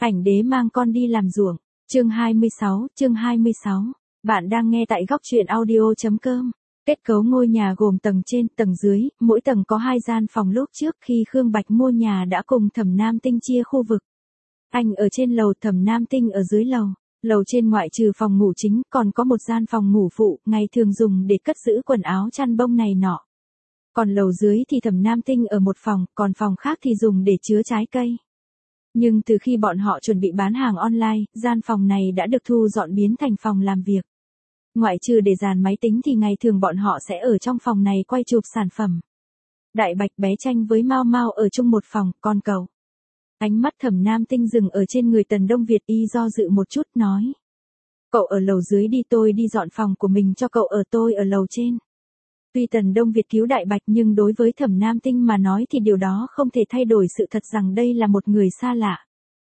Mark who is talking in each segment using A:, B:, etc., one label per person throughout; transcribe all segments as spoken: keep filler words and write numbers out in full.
A: Ảnh đế mang con đi làm ruộng. Chương hai mươi sáu, chương hai mươi sáu. Bạn đang nghe tại góc truyện audio chấm com. Kết cấu ngôi nhà gồm tầng trên, tầng dưới, mỗi tầng có hai gian phòng. Lúc trước khi Khương Bạch mua nhà đã cùng Thẩm Nam Tinh chia khu vực. Anh ở trên lầu, Thẩm Nam Tinh ở dưới lầu. Lầu trên ngoại trừ phòng ngủ chính, còn có một gian phòng ngủ phụ, ngày thường dùng để cất giữ quần áo chăn bông này nọ. Còn lầu dưới thì Thẩm Nam Tinh ở một phòng, còn phòng khác thì dùng để chứa trái cây. Nhưng từ khi bọn họ chuẩn bị bán hàng online, gian phòng này đã được thu dọn biến thành phòng làm việc. Ngoại trừ để dàn máy tính thì ngày thường bọn họ sẽ ở trong phòng này quay chụp sản phẩm. Đại Bạch bé Tranh với Mao Mao ở chung một phòng, còn cậu. Ánh mắt Thẩm Nam Tinh dừng ở trên người Tần Đông Việt, y do dự một chút nói. Cậu ở lầu dưới đi, tôi đi dọn phòng của mình cho cậu ở, tôi ở lầu trên. Tuy Tần Đông Việt cứu Đại Bạch nhưng đối với Thẩm Nam Tinh mà nói thì điều đó không thể thay đổi sự thật rằng đây là một người xa lạ.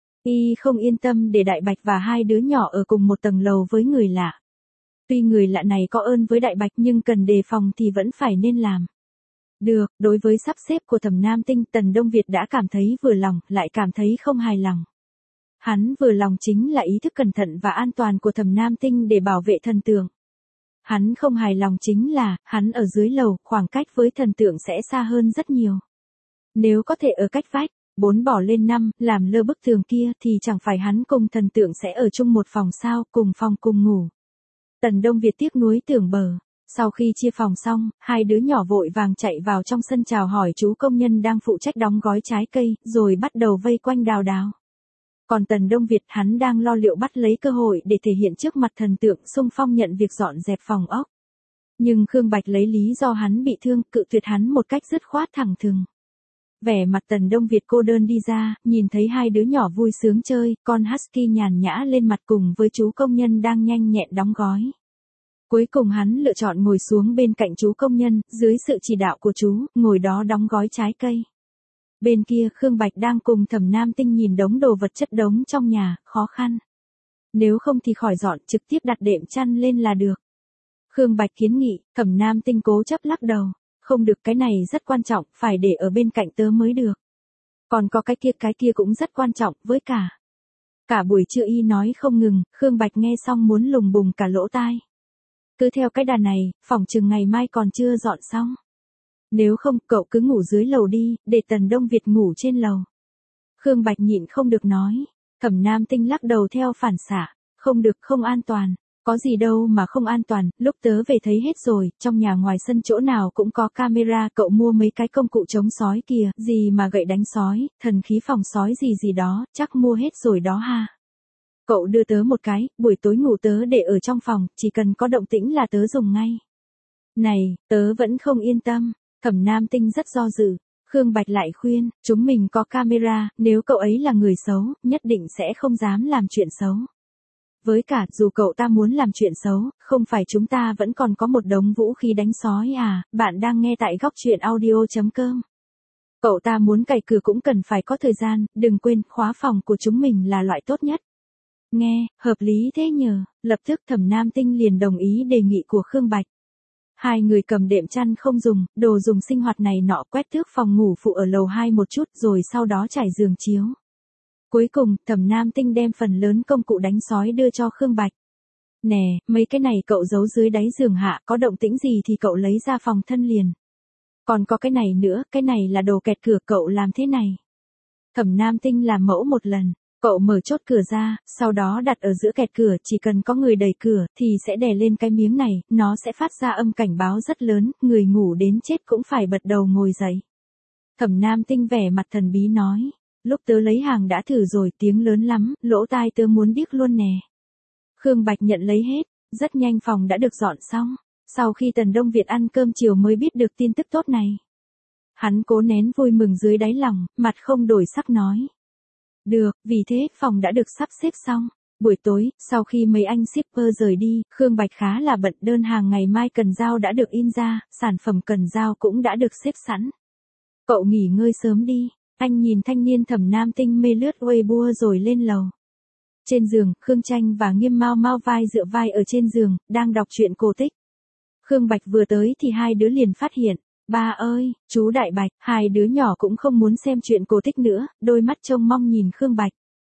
A: Y không yên tâm để Đại Bạch và hai đứa nhỏ ở cùng một tầng lầu với người lạ. Tuy người lạ này có ơn với Đại Bạch nhưng cần đề phòng thì vẫn phải nên làm. Được, đối với sắp xếp của Thẩm Nam Tinh, Tần Đông Việt đã cảm thấy vừa lòng, lại cảm thấy không hài lòng. Hắn vừa lòng chính là ý thức cẩn thận và an toàn của Thẩm Nam Tinh để bảo vệ thần tượng. Hắn không hài lòng chính là, hắn ở dưới lầu, khoảng cách với thần tượng sẽ xa hơn rất nhiều. Nếu có thể ở cách vách, bốn bỏ lên năm, làm lơ bức tường kia thì chẳng phải hắn cùng thần tượng sẽ ở chung một phòng sao, cùng phòng cùng ngủ. Tần Đông Việt tiếc nuối tưởng bờ. Sau khi chia phòng xong, hai đứa nhỏ vội vàng chạy vào trong sân chào hỏi chú công nhân đang phụ trách đóng gói trái cây, rồi bắt đầu vây quanh Đào Đào. Còn Tần Đông Việt hắn đang lo liệu bắt lấy cơ hội để thể hiện trước mặt thần tượng xung phong nhận việc dọn dẹp phòng ốc. Nhưng Khương Bạch lấy lý do hắn bị thương, cự tuyệt hắn một cách dứt khoát thẳng thừng. Vẻ mặt Tần Đông Việt cô đơn đi ra, nhìn thấy hai đứa nhỏ vui sướng chơi, con husky nhàn nhã lên mặt cùng với chú công nhân đang nhanh nhẹn đóng gói. Cuối cùng hắn lựa chọn ngồi xuống bên cạnh chú công nhân, dưới sự chỉ đạo của chú, ngồi đó đóng gói trái cây. Bên kia Khương Bạch đang cùng Thẩm Nam Tinh nhìn đống đồ vật chất đống trong nhà, khó khăn. Nếu không thì khỏi dọn, trực tiếp đặt đệm chăn lên là được. Khương Bạch kiến nghị, Thẩm Nam Tinh cố chấp lắc đầu. Không được, cái này rất quan trọng, phải để ở bên cạnh tớ mới được. Còn có cái kia, cái kia cũng rất quan trọng, với cả. Cả buổi trưa y nói không ngừng, Khương Bạch nghe xong muốn lùng bùng cả lỗ tai. Cứ theo cái đà này, phỏng chừng ngày mai còn chưa dọn xong. Nếu không, cậu cứ ngủ dưới lầu đi, để Tần Đông Việt ngủ trên lầu. Khương Bạch nhịn không được nói. Thẩm Nam Tinh lắc đầu theo phản xạ. Không được, không an toàn. Có gì đâu mà không an toàn, lúc tớ về thấy hết rồi, trong nhà ngoài sân chỗ nào cũng có camera, cậu mua mấy cái công cụ chống sói kìa, gì mà gậy đánh sói, thần khí phòng sói gì gì đó, chắc mua hết rồi đó ha. Cậu đưa tớ một cái, buổi tối ngủ tớ để ở trong phòng, chỉ cần có động tĩnh là tớ dùng ngay. Này, tớ vẫn không yên tâm, Thẩm Nam Tinh rất do dự. Khương Bạch lại khuyên, chúng mình có camera, nếu cậu ấy là người xấu, nhất định sẽ không dám làm chuyện xấu. Với cả, dù cậu ta muốn làm chuyện xấu, không phải chúng ta vẫn còn có một đống vũ khí đánh sói à, bạn đang nghe tại góc truyện audio chấm com. Cậu ta muốn cày cửa cũng cần phải có thời gian, đừng quên, khóa phòng của chúng mình là loại tốt nhất. Nghe, hợp lý thế nhờ, lập tức Thẩm Nam Tinh liền đồng ý đề nghị của Khương Bạch. Hai người cầm đệm chăn không dùng, đồ dùng sinh hoạt này nọ, quét thước phòng ngủ phụ ở lầu hai một chút rồi sau đó trải giường chiếu. Cuối cùng, Thẩm Nam Tinh đem phần lớn công cụ đánh sói đưa cho Khương Bạch. Nè, mấy cái này cậu giấu dưới đáy giường hạ, có động tĩnh gì thì cậu lấy ra phòng thân liền. Còn có cái này nữa, cái này là đồ kẹt cửa, cậu làm thế này. Thẩm Nam Tinh làm mẫu một lần, cậu mở chốt cửa ra, sau đó đặt ở giữa kẹt cửa, chỉ cần có người đẩy cửa thì sẽ đè lên cái miếng này, nó sẽ phát ra âm cảnh báo rất lớn, người ngủ đến chết cũng phải bật đầu ngồi dậy. Thẩm Nam Tinh vẻ mặt thần bí nói. Lúc tớ lấy hàng đã thử rồi, tiếng lớn lắm, lỗ tai tớ muốn điếc luôn nè. Khương Bạch nhận lấy hết, rất nhanh phòng đã được dọn xong. Sau khi Tần Đông Việt ăn cơm chiều mới biết được tin tức tốt này. Hắn cố nén vui mừng dưới đáy lòng, mặt không đổi sắc nói. Được, vì thế, phòng đã được sắp xếp xong. Buổi tối, sau khi mấy anh shipper rời đi, Khương Bạch khá là bận, đơn hàng ngày mai cần giao đã được in ra, sản phẩm cần giao cũng đã được xếp sẵn. Cậu nghỉ ngơi sớm đi. Anh nhìn thanh niên Thẩm Nam Tinh mê lướt Weibo rồi lên lầu. Trên giường, Khương Tranh và Nghiêm Mao Mao vai dựa vai ở trên giường, đang đọc truyện cổ tích. Khương Bạch vừa tới thì hai đứa liền phát hiện. Ba ơi, chú Đại Bạch, hai đứa nhỏ cũng không muốn xem truyện cổ tích nữa, đôi mắt trông mong nhìn Khương Bạch.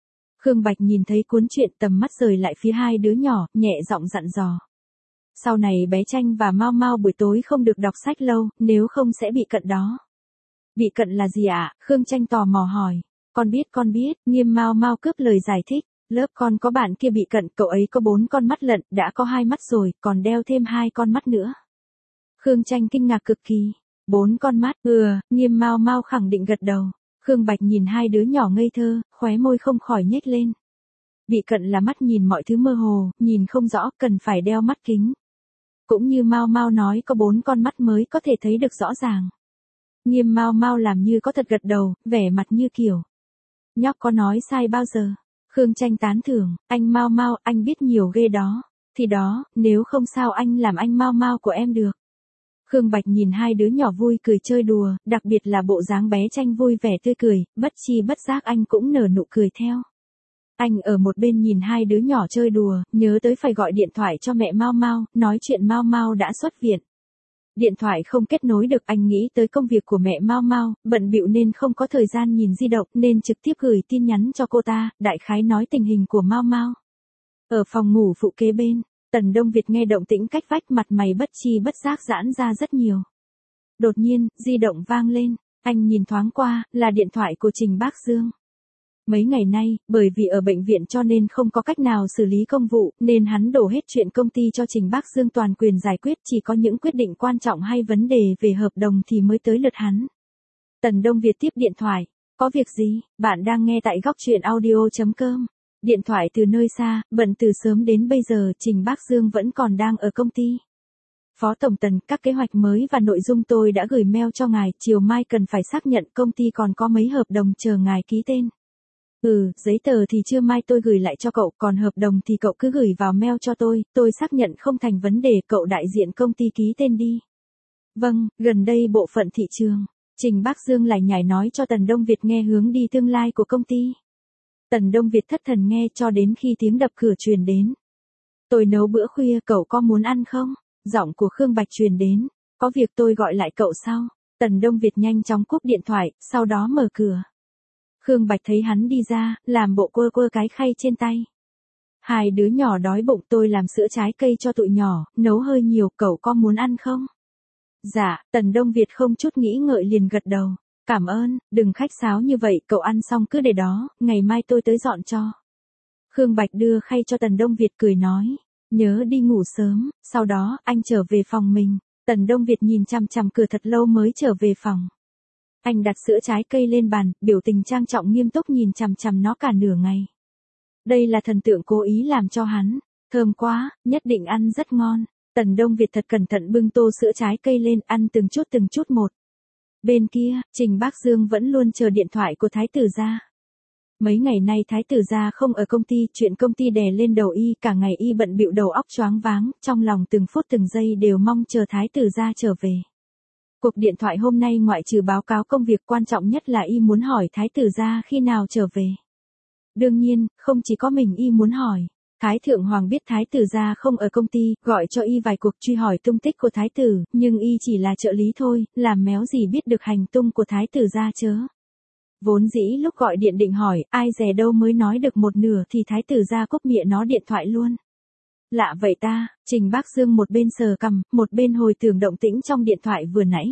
A: Khương Bạch nhìn thấy cuốn truyện, tầm mắt rời lại phía hai đứa nhỏ, nhẹ giọng dặn dò. Sau này bé Tranh và Mau Mau buổi tối không được đọc sách lâu, nếu không sẽ bị cận đó. Bị cận là gì ạ? À? Khương Tranh tò mò hỏi. Con biết con biết, Nghiêm Mau Mau cướp lời giải thích. Lớp con có bạn kia bị cận, cậu ấy có bốn con mắt lận, đã có hai mắt rồi, còn đeo thêm hai con mắt nữa. Khương Tranh kinh ngạc cực kỳ. Bốn con mắt, ừ, Nghiêm Mau Mau khẳng định gật đầu. Khương Bạch nhìn hai đứa nhỏ ngây thơ, khóe môi không khỏi nhếch lên. Bị cận là mắt nhìn mọi thứ mơ hồ, nhìn không rõ, cần phải đeo mắt kính. Cũng như Mau Mau nói có bốn con mắt mới có thể thấy được rõ ràng. Nghiêm Mau Mau làm như có thật gật đầu, vẻ mặt như kiểu. Nhóc có nói sai bao giờ? Khương Tranh tán thưởng, anh Mau Mau, anh biết nhiều ghê đó. Thì đó, nếu không sao anh làm anh Mau Mau của em được. Khương Bạch nhìn hai đứa nhỏ vui cười chơi đùa, đặc biệt là bộ dáng bé Tranh vui vẻ tươi cười, bất chi bất giác anh cũng nở nụ cười theo. Anh ở một bên nhìn hai đứa nhỏ chơi đùa, nhớ tới phải gọi điện thoại cho mẹ Mau Mau, nói chuyện Mau Mau đã xuất viện. Điện thoại không kết nối được, anh nghĩ tới công việc của mẹ Mau Mau, bận bịu nên không có thời gian nhìn di động nên trực tiếp gửi tin nhắn cho cô ta, đại khái nói tình hình của Mau Mau. Ở phòng ngủ phụ kế bên, Tần Đông Việt nghe động tĩnh cách vách, mặt mày bất chi bất giác giãn ra rất nhiều. Đột nhiên, di động vang lên, anh nhìn thoáng qua, là điện thoại của Trình Bác Dương. Mấy ngày nay, bởi vì ở bệnh viện cho nên không có cách nào xử lý công vụ, nên hắn đổ hết chuyện công ty cho Trình Bác Dương toàn quyền giải quyết, chỉ có những quyết định quan trọng hay vấn đề về hợp đồng thì mới tới lượt hắn. Tần Đông Việt tiếp điện thoại, có việc gì, bạn đang nghe tại góc truyện audio chấm com. Điện thoại từ nơi xa, bận từ sớm đến bây giờ Trình Bác Dương vẫn còn đang ở công ty. Phó Tổng Tần, các kế hoạch mới và nội dung tôi đã gửi mail cho ngài, chiều mai cần phải xác nhận, công ty còn có mấy hợp đồng chờ ngài ký tên. Ừ, giấy tờ thì chưa mai tôi gửi lại cho cậu, còn hợp đồng thì cậu cứ gửi vào mail cho tôi, tôi xác nhận không thành vấn đề, cậu đại diện công ty ký tên đi. Vâng, gần đây bộ phận thị trường, Trình Bác Dương lại nhảy nói cho Tần Đông Việt nghe hướng đi tương lai của công ty. Tần Đông Việt thất thần nghe cho đến khi tiếng đập cửa truyền đến. Tôi nấu bữa khuya, cậu có muốn ăn không? Giọng của Khương Bạch truyền đến, có việc tôi gọi lại cậu sau. Tần Đông Việt nhanh chóng cúp điện thoại, sau đó mở cửa. Khương Bạch thấy hắn đi ra, làm bộ quơ quơ cái khay trên tay. Hai đứa nhỏ đói bụng, tôi làm sữa trái cây cho tụi nhỏ, nấu hơi nhiều, cậu có muốn ăn không? Dạ, Tần Đông Việt không chút nghĩ ngợi liền gật đầu. Cảm ơn, đừng khách sáo như vậy, cậu ăn xong cứ để đó, ngày mai tôi tới dọn cho. Khương Bạch đưa khay cho Tần Đông Việt cười nói, nhớ đi ngủ sớm, sau đó anh trở về phòng mình. Tần Đông Việt nhìn chằm chằm cửa thật lâu mới trở về phòng. Anh đặt sữa trái cây lên bàn, biểu tình trang trọng nghiêm túc nhìn chằm chằm nó cả nửa ngày. Đây là thần tượng cố ý làm cho hắn, thơm quá, nhất định ăn rất ngon. Tần Đông Việt thật cẩn thận bưng tô sữa trái cây lên, ăn từng chút từng chút một. Bên kia, Trình Bác Dương vẫn luôn chờ điện thoại của Thái tử gia. Mấy ngày nay Thái tử gia không ở công ty, chuyện công ty đè lên đầu y, cả ngày y bận bịu đầu óc choáng váng, trong lòng từng phút từng giây đều mong chờ Thái tử gia trở về. Cuộc điện thoại hôm nay ngoại trừ báo cáo công việc, quan trọng nhất là y muốn hỏi Thái tử gia khi nào trở về. Đương nhiên, không chỉ có mình y muốn hỏi. Thái thượng hoàng biết Thái tử gia không ở công ty, gọi cho y vài cuộc truy hỏi tung tích của Thái tử, nhưng y chỉ là trợ lý thôi, làm méo gì biết được hành tung của Thái tử gia chớ. Vốn dĩ lúc gọi điện định hỏi, ai dè đâu mới nói được một nửa thì Thái tử gia cúp mịa nó điện thoại luôn. Lạ vậy ta, Trình Bác Dương một bên sờ cằm, một bên hồi tưởng động tĩnh trong điện thoại vừa nãy.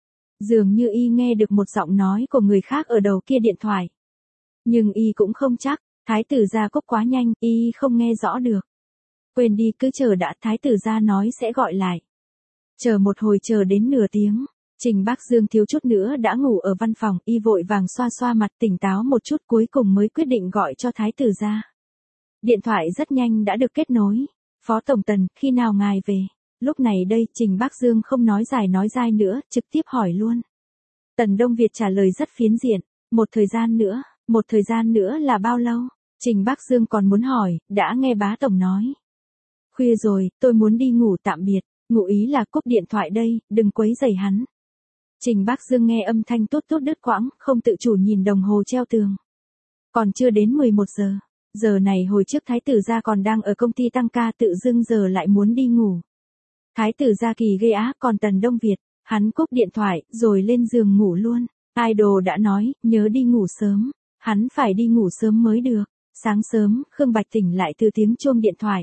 A: Dường như y nghe được một giọng nói của người khác ở đầu kia điện thoại. Nhưng y cũng không chắc, Thái tử gia cúp quá nhanh, y không nghe rõ được. Quên đi, cứ chờ đã, Thái tử gia nói sẽ gọi lại. Chờ một hồi, chờ đến nửa tiếng, Trình Bác Dương thiếu chút nữa đã ngủ ở văn phòng, y vội vàng xoa xoa mặt tỉnh táo một chút cuối cùng mới quyết định gọi cho Thái tử gia. Điện thoại rất nhanh đã được kết nối. Phó Tổng Tần, khi nào ngài về? Lúc này đây, Trình Bác Dương không nói dài nói dai nữa, trực tiếp hỏi luôn. Tần Đông Việt trả lời rất phiến diện, một thời gian nữa, một thời gian nữa là bao lâu? Trình Bác Dương còn muốn hỏi, đã nghe bá tổng nói. Khuya rồi, tôi muốn đi ngủ tạm biệt, ngụ ý là cúp điện thoại đây, đừng quấy rầy hắn. Trình Bác Dương nghe âm thanh tốt tốt đứt quãng, không tự chủ nhìn đồng hồ treo tường. Còn chưa đến mười một giờ, giờ này hồi trước Thái tử gia còn đang ở công ty tăng ca, tự dưng giờ lại muốn đi ngủ. Thái tử gia kỳ ghê á, còn Tần Đông Việt, hắn cúp điện thoại, rồi lên giường ngủ luôn. Idol đã nói, nhớ đi ngủ sớm, hắn phải đi ngủ sớm mới được. Sáng sớm, Khương Bạch tỉnh lại từ tiếng chuông điện thoại.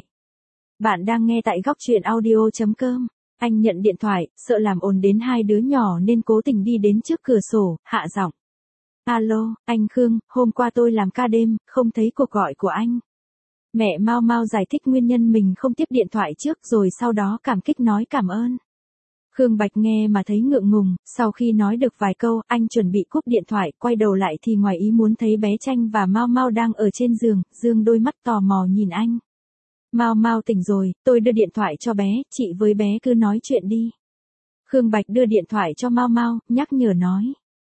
A: Bạn đang nghe tại góc truyện audio.com. Anh nhận điện thoại, sợ làm ồn đến hai đứa nhỏ nên cố tình đi đến trước cửa sổ, hạ giọng. Alo, anh Khương, hôm qua tôi làm ca đêm, không thấy cuộc gọi của anh. Mẹ Mau Mau giải thích nguyên nhân mình không tiếp điện thoại trước rồi sau đó cảm kích nói cảm ơn. Khương Bạch nghe mà thấy ngượng ngùng, sau khi nói được vài câu, anh chuẩn bị cúp điện thoại, quay đầu lại thì ngoài ý muốn thấy bé Tranh và Mau Mau đang ở trên giường, dương đôi mắt tò mò nhìn anh. Mau Mau tỉnh rồi, tôi đưa điện thoại cho bé, chị với bé cứ nói chuyện đi. Khương Bạch đưa điện thoại cho Mau Mau, nhắc nhở nói.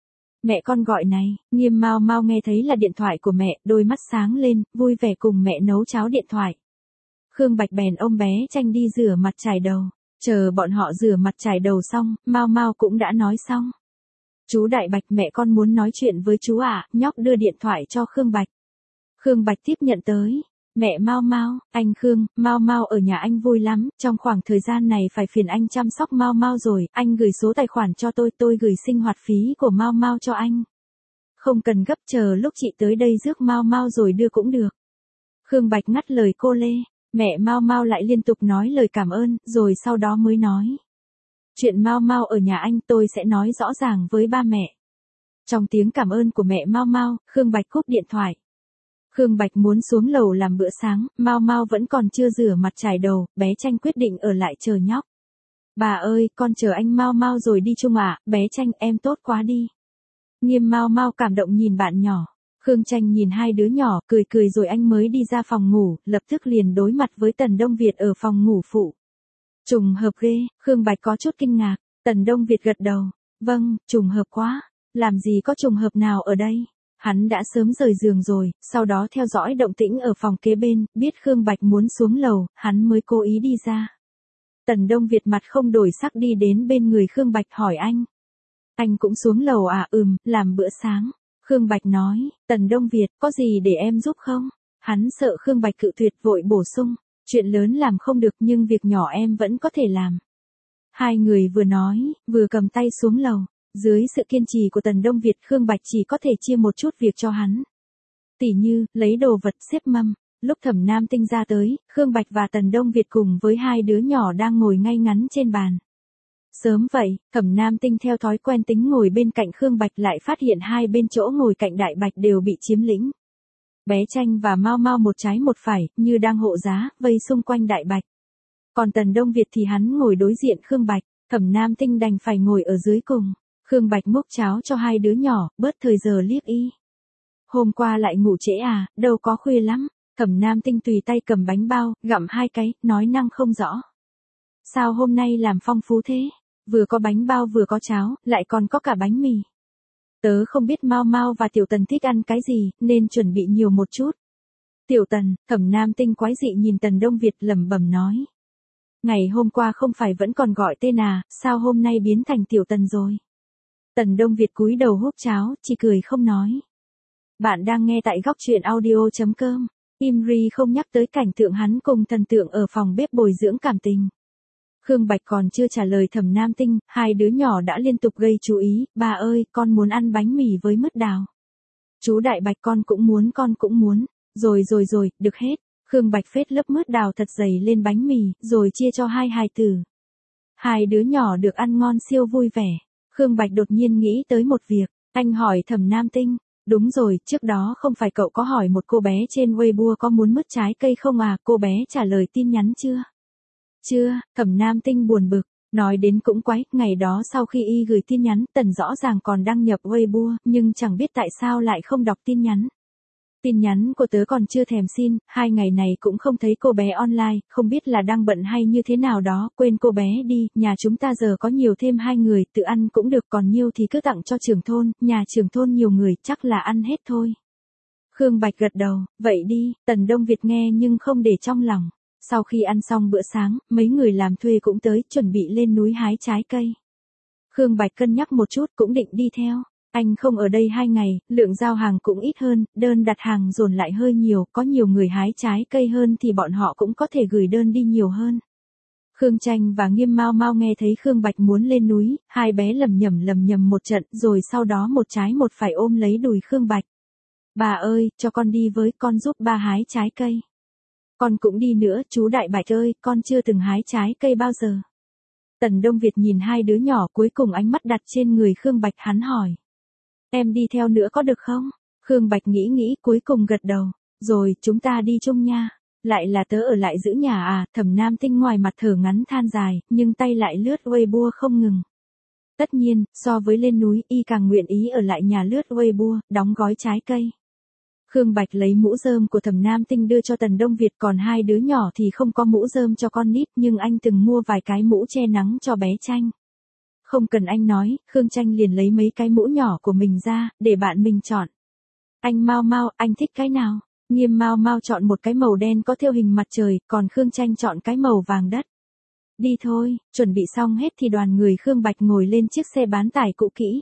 A: Mẹ con gọi này, Nghiêm Mau Mau nghe thấy là điện thoại của mẹ, đôi mắt sáng lên, vui vẻ cùng mẹ nấu cháo điện thoại. Khương Bạch bèn ôm bé Tranh đi rửa mặt chải đầu. Chờ bọn họ rửa mặt chải đầu xong, Mau Mau cũng đã nói xong. Chú Đại Bạch, mẹ con muốn nói chuyện với chú ạ, nhóc đưa điện thoại cho Khương Bạch. Khương Bạch tiếp nhận tới. Mẹ Mau Mau, anh Khương, Mau Mau ở nhà anh vui lắm, trong khoảng thời gian này phải phiền anh chăm sóc Mau Mau rồi, anh gửi số tài khoản cho tôi, tôi gửi sinh hoạt phí của Mau Mau cho anh. Không cần gấp, chờ lúc chị tới đây rước Mau Mau rồi đưa cũng được. Khương Bạch ngắt lời cô Lê. Mẹ Mau Mau lại liên tục nói lời cảm ơn, rồi sau đó mới nói. Chuyện Mau Mau ở nhà anh tôi sẽ nói rõ ràng với ba mẹ. Trong tiếng cảm ơn của mẹ Mau Mau, Khương Bạch cúp điện thoại. Khương Bạch muốn xuống lầu làm bữa sáng, Mau Mau vẫn còn chưa rửa mặt chải đầu, bé Tranh quyết định ở lại chờ nhóc. Bà ơi, con chờ anh Mau Mau rồi đi chung ạ, bé Tranh em tốt quá đi. Nghiêm Mau Mau cảm động nhìn bạn nhỏ. Khương Tranh nhìn hai đứa nhỏ, cười cười rồi anh mới đi ra phòng ngủ, lập tức liền đối mặt với Tần Đông Việt ở phòng ngủ phụ. Trùng hợp ghê, Khương Bạch có chút kinh ngạc, Tần Đông Việt gật đầu, vâng, trùng hợp quá, làm gì có trùng hợp nào ở đây. Hắn đã sớm rời giường rồi, sau đó theo dõi động tĩnh ở phòng kế bên, biết Khương Bạch muốn xuống lầu, hắn mới cố ý đi ra. Tần Đông Việt mặt không đổi sắc đi đến bên người Khương Bạch hỏi anh. Anh cũng xuống lầu à? Ừm, làm bữa sáng. Khương Bạch nói, Tần Đông Việt, có gì để em giúp không? Hắn sợ Khương Bạch cự tuyệt vội bổ sung, chuyện lớn làm không được nhưng việc nhỏ em vẫn có thể làm. Hai người vừa nói, vừa cầm tay xuống lầu, dưới sự kiên trì của Tần Đông Việt Khương Bạch chỉ có thể chia một chút việc cho hắn. Tỉ như, lấy đồ vật xếp mâm, lúc Thẩm Nam Tinh ra tới, Khương Bạch và Tần Đông Việt cùng với hai đứa nhỏ đang ngồi ngay ngắn trên bàn. Sớm vậy, Thẩm Nam Tinh theo thói quen tính ngồi bên cạnh Khương Bạch lại phát hiện hai bên chỗ ngồi cạnh Đại Bạch đều bị chiếm lĩnh. Bé Tranh và Mau Mau một trái một phải, như đang hộ giá, vây xung quanh Đại Bạch. Còn Tần Đông Việt thì hắn ngồi đối diện Khương Bạch, Thẩm Nam Tinh đành phải ngồi ở dưới cùng. Khương Bạch múc cháo cho hai đứa nhỏ, bớt thời giờ liếc y. Hôm qua lại ngủ trễ à, đâu có khuya lắm. Thẩm Nam Tinh tùy tay cầm bánh bao, gặm hai cái, nói năng không rõ. Sao hôm nay làm phong phú thế? Vừa có bánh bao vừa có cháo, lại còn có cả bánh mì. Tớ không biết Mau Mau và Tiểu Tần thích ăn cái gì, nên chuẩn bị nhiều một chút. Tiểu Tần, Thẩm Nam Tinh quái dị nhìn Tần Đông Việt lẩm bẩm nói. Ngày hôm qua không phải vẫn còn gọi tên à, sao hôm nay biến thành Tiểu Tần rồi? Tần Đông Việt cúi đầu húp cháo, chỉ cười không nói. Bạn đang nghe tại góc truyện audio.com. Imri không nhắc tới cảnh tượng hắn cùng thần tượng ở phòng bếp bồi dưỡng cảm tình. Khương Bạch còn chưa trả lời Thẩm Nam Tinh, hai đứa nhỏ đã liên tục gây chú ý, bà ơi, con muốn ăn bánh mì với mứt đào. Chú Đại Bạch con cũng muốn con cũng muốn, rồi rồi rồi, được hết. Khương Bạch phết lớp mứt đào thật dày lên bánh mì, rồi chia cho hai hài tử. Hai đứa nhỏ được ăn ngon siêu vui vẻ. Khương Bạch đột nhiên nghĩ tới một việc, anh hỏi Thẩm Nam Tinh. Đúng rồi, trước đó không phải cậu có hỏi một cô bé trên Weibo có muốn mứt trái cây không à, cô bé trả lời tin nhắn chưa? Chưa, Thẩm Nam Tinh buồn bực, nói đến cũng quái, ngày đó sau khi y gửi tin nhắn, Tần rõ ràng còn đăng nhập Weibo, nhưng chẳng biết tại sao lại không đọc tin nhắn. Tin nhắn của tớ còn chưa thèm xin, hai ngày này cũng không thấy cô bé online, không biết là đang bận hay như thế nào đó, quên cô bé đi, nhà chúng ta giờ có nhiều thêm hai người, tự ăn cũng được, còn nhiều thì cứ tặng cho trưởng thôn, nhà trưởng thôn nhiều người, chắc là ăn hết thôi. Khương Bạch gật đầu, vậy đi, Tần Đông Việt nghe nhưng không để trong lòng. Sau khi ăn xong bữa sáng, mấy người làm thuê cũng tới, chuẩn bị lên núi hái trái cây. Khương Bạch cân nhắc một chút cũng định đi theo. Anh không ở đây hai ngày, lượng giao hàng cũng ít hơn, đơn đặt hàng dồn lại hơi nhiều, có nhiều người hái trái cây hơn thì bọn họ cũng có thể gửi đơn đi nhiều hơn. Khương Tranh và Nghiêm Mau Mau nghe thấy Khương Bạch muốn lên núi, hai bé lầm nhầm lầm nhầm một trận rồi sau đó một trái một phải ôm lấy đùi Khương Bạch. Bà ơi, cho con đi với, con giúp ba hái trái cây. Con cũng đi nữa, chú Đại Bạch ơi, con chưa từng hái trái cây bao giờ. Tần Đông Việt nhìn hai đứa nhỏ cuối cùng ánh mắt đặt trên người Khương Bạch, hắn hỏi. Em đi theo nữa có được không? Khương Bạch nghĩ nghĩ cuối cùng gật đầu. Rồi, chúng ta đi chung nha. Lại là tớ ở lại giữ nhà à? Thẩm Nam Tinh ngoài mặt thở ngắn than dài, nhưng tay lại lướt Weibo không ngừng. Tất nhiên, so với lên núi, y càng nguyện ý ở lại nhà lướt Weibo, đóng gói trái cây. Khương Bạch lấy mũ rơm của Thẩm Nam Tinh đưa cho Tần Đông Việt, còn hai đứa nhỏ thì không có mũ rơm cho con nít, nhưng anh từng mua vài cái mũ che nắng cho bé Tranh. Không cần anh nói, Khương Tranh liền lấy mấy cái mũ nhỏ của mình ra, để bạn mình chọn. Anh Mau Mau, anh thích cái nào? Nghiêm Mau Mau chọn một cái màu đen có thêu hình mặt trời, còn Khương Tranh chọn cái màu vàng đất. Đi thôi, chuẩn bị xong hết thì đoàn người Khương Bạch ngồi lên chiếc xe bán tải cũ kỹ.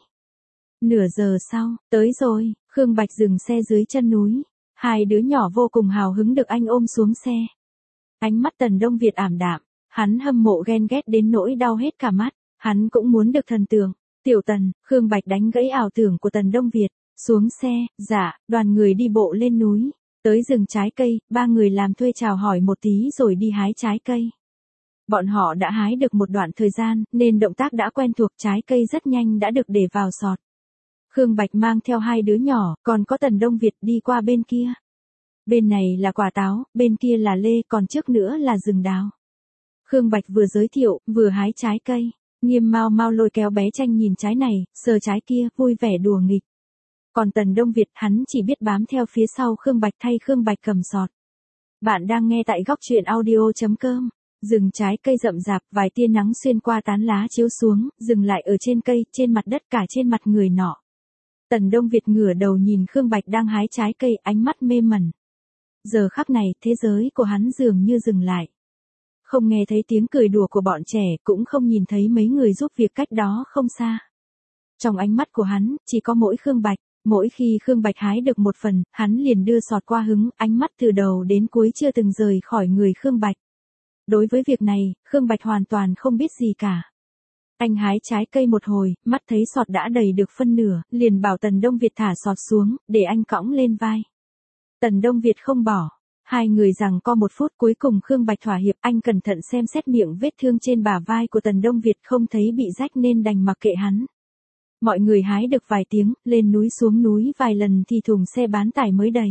A: Nửa giờ sau, tới rồi, Khương Bạch dừng xe dưới chân núi. Hai đứa nhỏ vô cùng hào hứng được anh ôm xuống xe. Ánh mắt Tần Đông Việt ảm đạm, hắn hâm mộ ghen ghét đến nỗi đau hết cả mắt, hắn cũng muốn được thần tượng. Tiểu Tần, Khương Bạch đánh gãy ảo tưởng của Tần Đông Việt, xuống xe, dạ, đoàn người đi bộ lên núi, tới rừng trái cây, ba người làm thuê chào hỏi một tí rồi đi hái trái cây. Bọn họ đã hái được một đoạn thời gian, nên động tác đã quen thuộc, trái cây rất nhanh đã được để vào sọt. Khương Bạch mang theo hai đứa nhỏ, còn có Tần Đông Việt đi qua bên kia. Bên này là quả táo, bên kia là lê, còn trước nữa là rừng đào. Khương Bạch vừa giới thiệu, vừa hái trái cây. Nghiêm Mau Mau lôi kéo bé Tranh nhìn trái này, sờ trái kia, vui vẻ đùa nghịch. Còn Tần Đông Việt, hắn chỉ biết bám theo phía sau Khương Bạch thay Khương Bạch cầm sọt. Bạn đang nghe tại góc truyện audio chấm com. Rừng trái cây rậm rạp, vài tia nắng xuyên qua tán lá chiếu xuống, dừng lại ở trên cây, trên mặt đất, cả trên mặt người nọ. Tần Đông Việt ngửa đầu nhìn Khương Bạch đang hái trái cây, ánh mắt mê mẩn. Giờ khắc này, thế giới của hắn dường như dừng lại. Không nghe thấy tiếng cười đùa của bọn trẻ, cũng không nhìn thấy mấy người giúp việc cách đó không xa. Trong ánh mắt của hắn, chỉ có mỗi Khương Bạch. Mỗi khi Khương Bạch hái được một phần, hắn liền đưa sọt qua hứng, ánh mắt từ đầu đến cuối chưa từng rời khỏi người Khương Bạch. Đối với việc này, Khương Bạch hoàn toàn không biết gì cả. Anh hái trái cây một hồi, mắt thấy sọt đã đầy được phân nửa, liền bảo Tần Đông Việt thả sọt xuống, để anh cõng lên vai. Tần Đông Việt không bỏ. Hai người giằng co một phút, cuối cùng Khương Bạch thỏa hiệp, anh cẩn thận xem xét miệng vết thương trên bả vai của Tần Đông Việt, không thấy bị rách nên đành mặc kệ hắn. Mọi người hái được vài tiếng, lên núi xuống núi vài lần thì thùng xe bán tải mới đầy.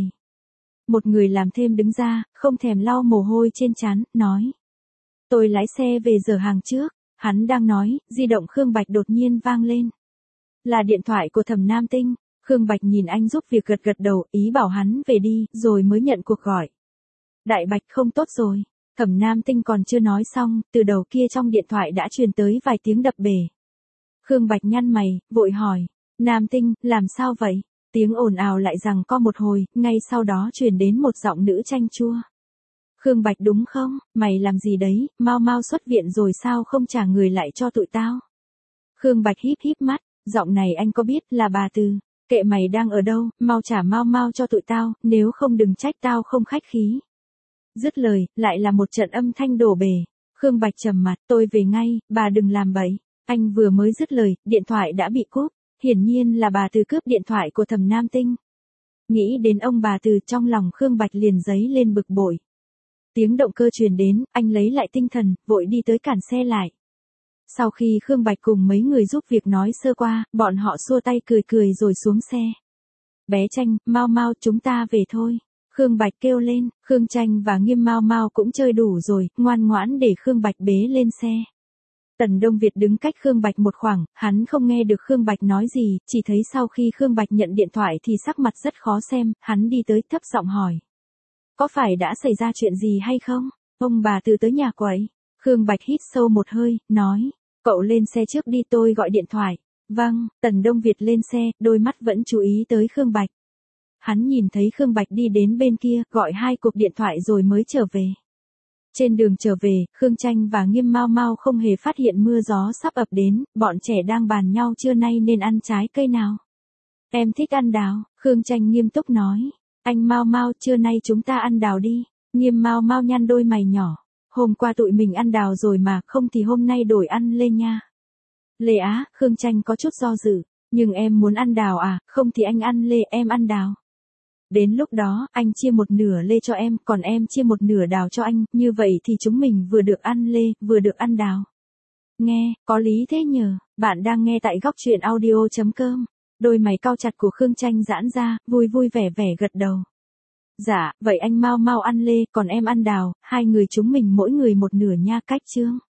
A: Một người làm thêm đứng ra, không thèm lau mồ hôi trên trán, nói. Tôi lái xe về giờ hàng trước. Hắn đang nói, di động Khương Bạch đột nhiên vang lên. Là điện thoại của Thẩm Nam Tinh. Khương Bạch nhìn anh giúp việc gật gật đầu, ý bảo hắn về đi, rồi mới nhận cuộc gọi. Đại Bạch không tốt rồi. Thẩm Nam Tinh còn chưa nói xong, từ đầu kia trong điện thoại đã truyền tới vài tiếng đập bể. Khương Bạch nhăn mày, vội hỏi. Nam Tinh, làm sao vậy? Tiếng ồn ào lại giằng co một hồi, ngay sau đó truyền đến một giọng nữ chanh chua. Khương Bạch đúng không? Mày làm gì đấy? Mau mau xuất viện rồi sao không trả người lại cho tụi tao? Khương Bạch híp híp mắt, giọng này anh có biết là bà Từ. Kệ mày đang ở đâu, mau trả mau mau cho tụi tao, nếu không đừng trách tao không khách khí. Dứt lời, lại là một trận âm thanh đổ bể. Khương Bạch trầm mặt, tôi về ngay, bà đừng làm bậy. Anh vừa mới dứt lời, điện thoại đã bị cúp. Hiển nhiên là bà Từ cướp điện thoại của Thẩm Nam Tinh. Nghĩ đến ông bà Từ, trong lòng Khương Bạch liền dấy lên bực bội. Tiếng động cơ truyền đến, anh lấy lại tinh thần, vội đi tới cản xe lại. Sau khi Khương Bạch cùng mấy người giúp việc nói sơ qua, bọn họ xua tay cười cười rồi xuống xe. Bé Tranh, Mau Mau, chúng ta về thôi. Khương Bạch kêu lên, Khương Tranh và Nghiêm Mau Mau cũng chơi đủ rồi, ngoan ngoãn để Khương Bạch bế lên xe. Tần Đông Việt đứng cách Khương Bạch một khoảng, hắn không nghe được Khương Bạch nói gì, chỉ thấy sau khi Khương Bạch nhận điện thoại thì sắc mặt rất khó xem, hắn đi tới thấp giọng hỏi. Có phải đã xảy ra chuyện gì hay không? Ông bà Từ tới nhà quậy. Khương Bạch hít sâu một hơi, nói. Cậu lên xe trước đi, tôi gọi điện thoại. Vâng, Tần Đông Việt lên xe, đôi mắt vẫn chú ý tới Khương Bạch. Hắn nhìn thấy Khương Bạch đi đến bên kia, gọi hai cuộc điện thoại rồi mới trở về. Trên đường trở về, Khương Tranh và Nghiêm Mau Mau không hề phát hiện mưa gió sắp ập đến, bọn trẻ đang bàn nhau trưa nay nên ăn trái cây nào. Em thích ăn đào, Khương Tranh nghiêm túc nói. Anh Mau Mau, trưa nay chúng ta ăn đào đi. Nghiêm Mau Mau nhăn đôi mày nhỏ. Hôm qua tụi mình ăn đào rồi mà, không thì hôm nay đổi ăn lê nha. Lê á, Khương Tranh có chút do dự. Nhưng em muốn ăn đào à, không thì anh ăn lê, em ăn đào. Đến lúc đó, anh chia một nửa lê cho em, còn em chia một nửa đào cho anh, như vậy thì chúng mình vừa được ăn lê, vừa được ăn đào. Nghe, có lý thế nhờ, bạn đang nghe tại góc truyện audio.com. Đôi mày cau chặt của Khương Tranh giãn ra, vui vui vẻ vẻ gật đầu. Dạ, vậy anh mau mau ăn lê, còn em ăn đào, hai người chúng mình mỗi người một nửa nha, cách chương.